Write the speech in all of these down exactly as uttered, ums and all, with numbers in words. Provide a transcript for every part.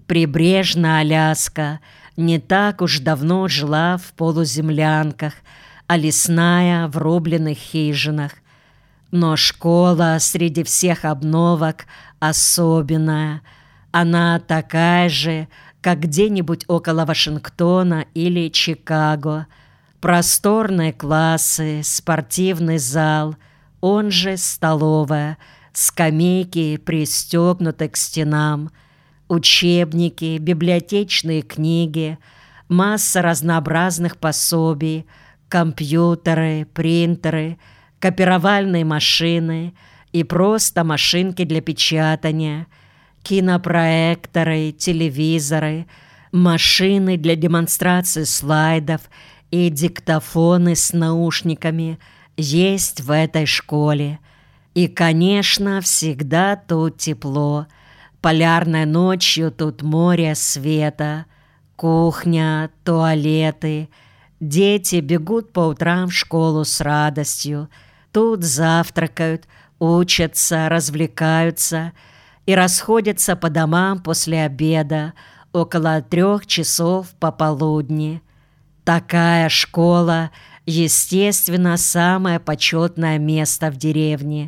Прибрежная Аляска не так уж давно жила в полуземлянках, а лесная в рубленых хижинах. Но школа среди всех обновок особенная. Она такая же, как где-нибудь около Вашингтона или Чикаго. Просторные классы, спортивный зал, он же столовая, скамейки пристегнуты к стенам, учебники, библиотечные книги, масса разнообразных пособий, компьютеры, принтеры, копировальные машины и просто машинки для печатания, кинопроекторы, телевизоры, машины для демонстрации слайдов и диктофоны с наушниками есть в этой школе. И, конечно, всегда тут тепло. Полярной ночью тут море света, кухня, туалеты. Дети бегут по утрам в школу с радостью. Тут завтракают, учатся, развлекаются и расходятся по домам после обеда около трех часов пополудни. Такая школа, естественно, самое почетное место в деревне.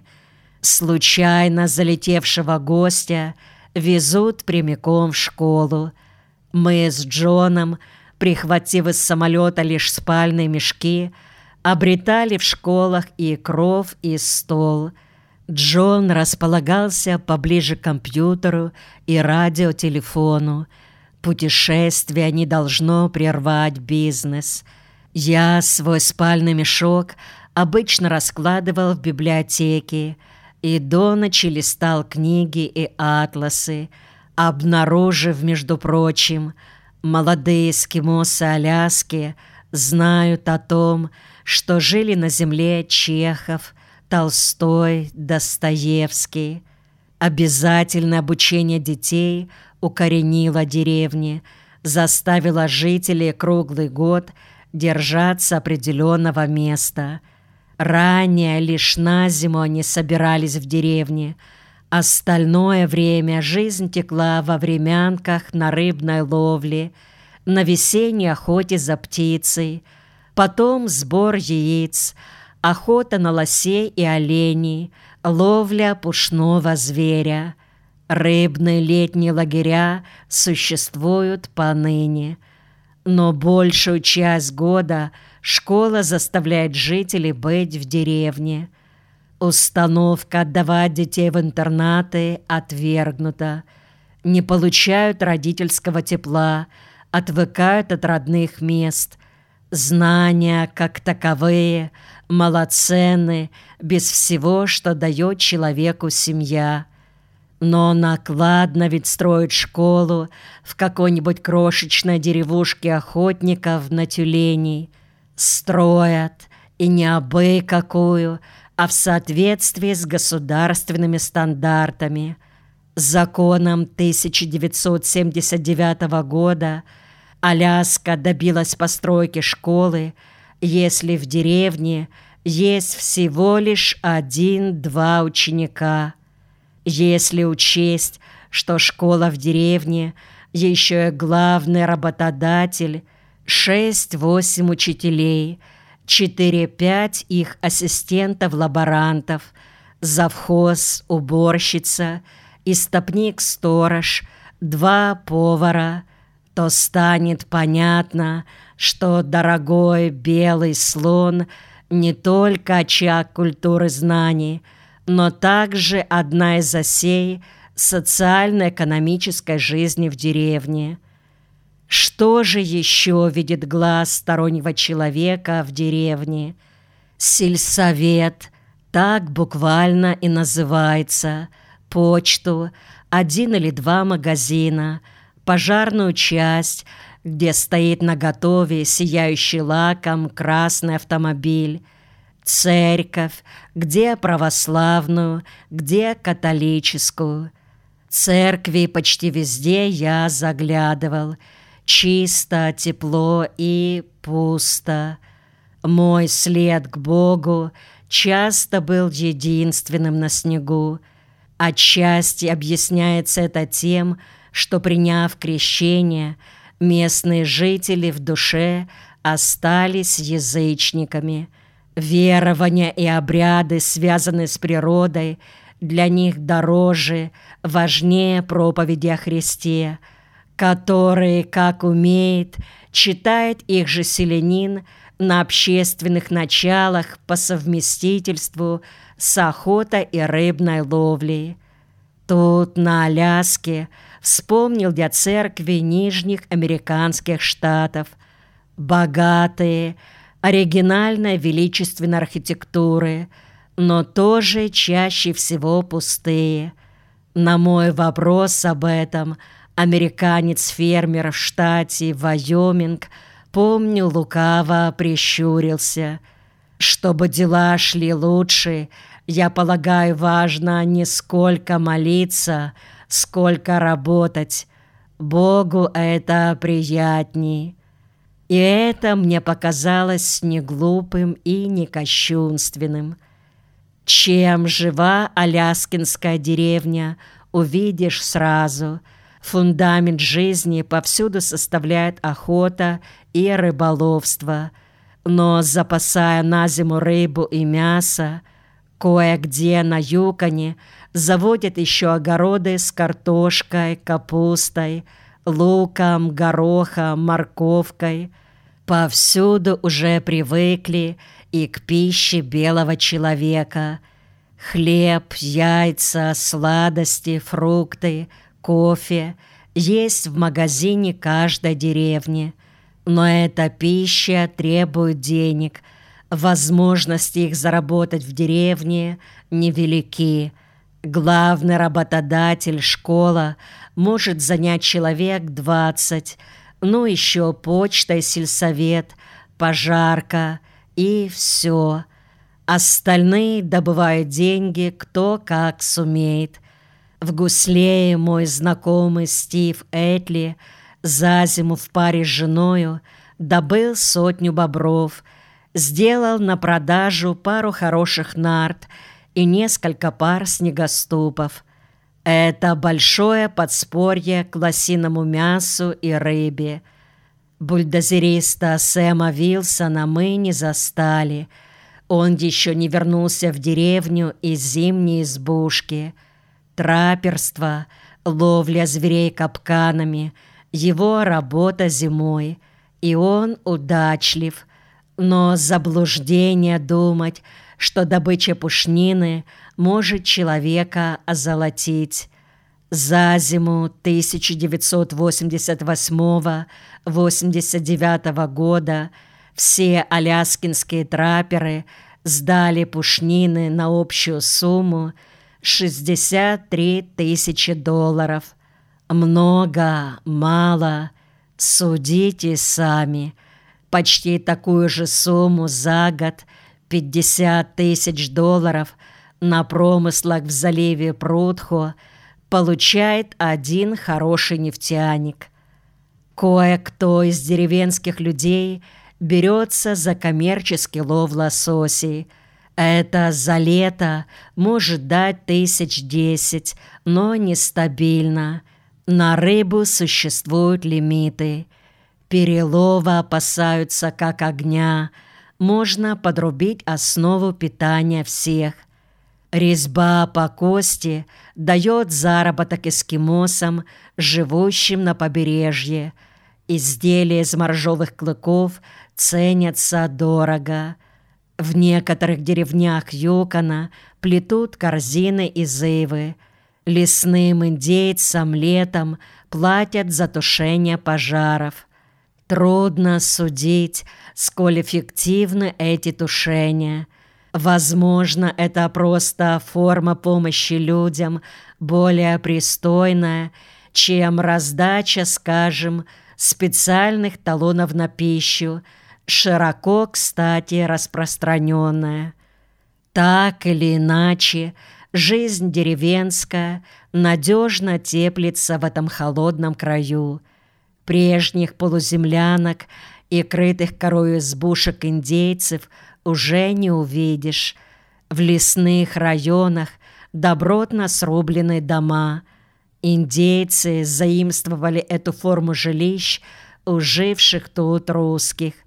Случайно залетевшего гостя везут прямиком в школу. Мы с Джоном, прихватив из самолета лишь спальные мешки, обретали в школах и кров, и стол. Джон располагался поближе к компьютеру и радиотелефону. Путешествие не должно прервать бизнес. Я свой спальный мешок обычно раскладывал в библиотеке и до ночи листал книги и атласы, обнаружив, между прочим, молодые эскимосы Аляски знают о том, что жили на земле Чехов, Толстой, Достоевский. Обязательное обучение детей укоренило деревни, заставило жителей круглый год держаться определенного места. Ранее лишь на зиму они собирались в деревне. Остальное время жизнь текла во времянках на рыбной ловле, на весенней охоте за птицей, потом сбор яиц, охота на лосей и оленей, ловля пушного зверя. Рыбные летние лагеря существуют поныне. Но большую часть года школа заставляет жителей быть в деревне. Установка отдавать детей в интернаты отвергнута. Не получают родительского тепла, отвыкают от родных мест. Знания, как таковые, малоценны без всего, что дает человеку семья. Но накладно ведь строить школу в какой-нибудь крошечной деревушке охотников на тюленей. Строят, и не абы какую, а в соответствии с государственными стандартами. Законом тысяча девятьсот семьдесят девятого года Аляска добилась постройки школы, если в деревне есть всего лишь один-два ученика. Если учесть, что школа в деревне еще и главный работодатель, шесть-восемь учителей, четыре-пять их ассистентов-лаборантов, завхоз, уборщица, истопник-сторож, два повара, то станет понятно, что дорогой белый слон не только очаг культуры знаний, но также одна из осей социально-экономической жизни в деревне. Что же еще видит глаз стороннего человека в деревне? Сельсовет, так буквально и называется, почту, один или два магазина, пожарную часть, где стоит наготове сияющий лаком красный автомобиль, церковь, где православную, где католическую. Церкви почти везде я заглядывал. Чисто, тепло и пусто. Мой след к Богу часто был единственным на снегу. Отчасти объясняется это тем, что, приняв крещение, местные жители в душе остались язычниками. Верования и обряды, связанные с природой, для них дороже, важнее проповеди о Христе, который, как умеет, читает их же селянин на общественных началах по совместительству с охотой и рыбной ловлей. Тут, на Аляске, вспомнил я церкви нижних американских штатов, богатые, оригинальной величественной архитектуры, но тоже чаще всего пустые. На мой вопрос об этом американец-фермер в штате Вайоминг, помню, лукаво прищурился. Чтобы дела шли лучше, я полагаю, важно не сколько молиться, сколько работать. Богу это приятней. И это мне показалось не глупым и не кощунственным. Чем жива аляскинская деревня, увидишь сразу. Фундамент жизни повсюду составляет охота и рыболовство. Но, запасая на зиму рыбу и мясо, кое-где на Юконе заводят еще огороды с картошкой, капустой, луком, горохом, морковкой. Повсюду уже привыкли и к пище белого человека. Хлеб, яйца, сладости, фрукты, кофе есть в магазине каждой деревни. Но эта пища требует денег. Возможности их заработать в деревне невелики. Главный работодатель, школа, может занять человек двадцать, ну еще почта и сельсовет, пожарка и все. Остальные добывают деньги кто как сумеет. В Гуслее мой знакомый Стив Этли за зиму в паре с женою добыл сотню бобров, сделал на продажу пару хороших нарт и несколько пар снегоступов. Это большое подспорье к лосиному мясу и рыбе. Бульдозериста Сэма Вилсона мы не застали. Он еще не вернулся в деревню из зимней избушки. Траперство, ловля зверей капканами, его работа зимой. И он удачлив. Но заблуждение думать, что добыча пушнины может человека озолотить. За зиму тысяча девятьсот восемьдесят восьмого — восемьдесят девятого года все аляскинские траперы сдали пушнины на общую сумму шестьдесят три тысячи долларов. Много, мало, судите сами. Почти такую же сумму за год, пятьдесят тысяч долларов, на промыслах в заливе Прудхо получает один хороший нефтяник. Кое-кто из деревенских людей берется за коммерческий лов лососей. Это за лето может дать тысяч десять, но нестабильно. На рыбу существуют лимиты. Перелова опасаются как огня. Можно подрубить основу питания всех. Резьба по кости дает заработок эскимосам, живущим на побережье. Изделия из моржовых клыков ценятся дорого. В некоторых деревнях Юкона плетут корзины из ивы. Лесным индейцам летом платят за тушение пожаров. Трудно судить, сколь эффективны эти тушения. Возможно, это просто форма помощи людям, более пристойная, чем раздача, скажем, специальных талонов на пищу, широко, кстати, распространенная. Так или иначе, жизнь деревенская надежно теплится в этом холодном краю. Прежних полуземлянок и крытых корою избушек индейцев уже не увидишь. В лесных районах добротно срублены дома. Индейцы заимствовали эту форму жилищ у живших тут русских.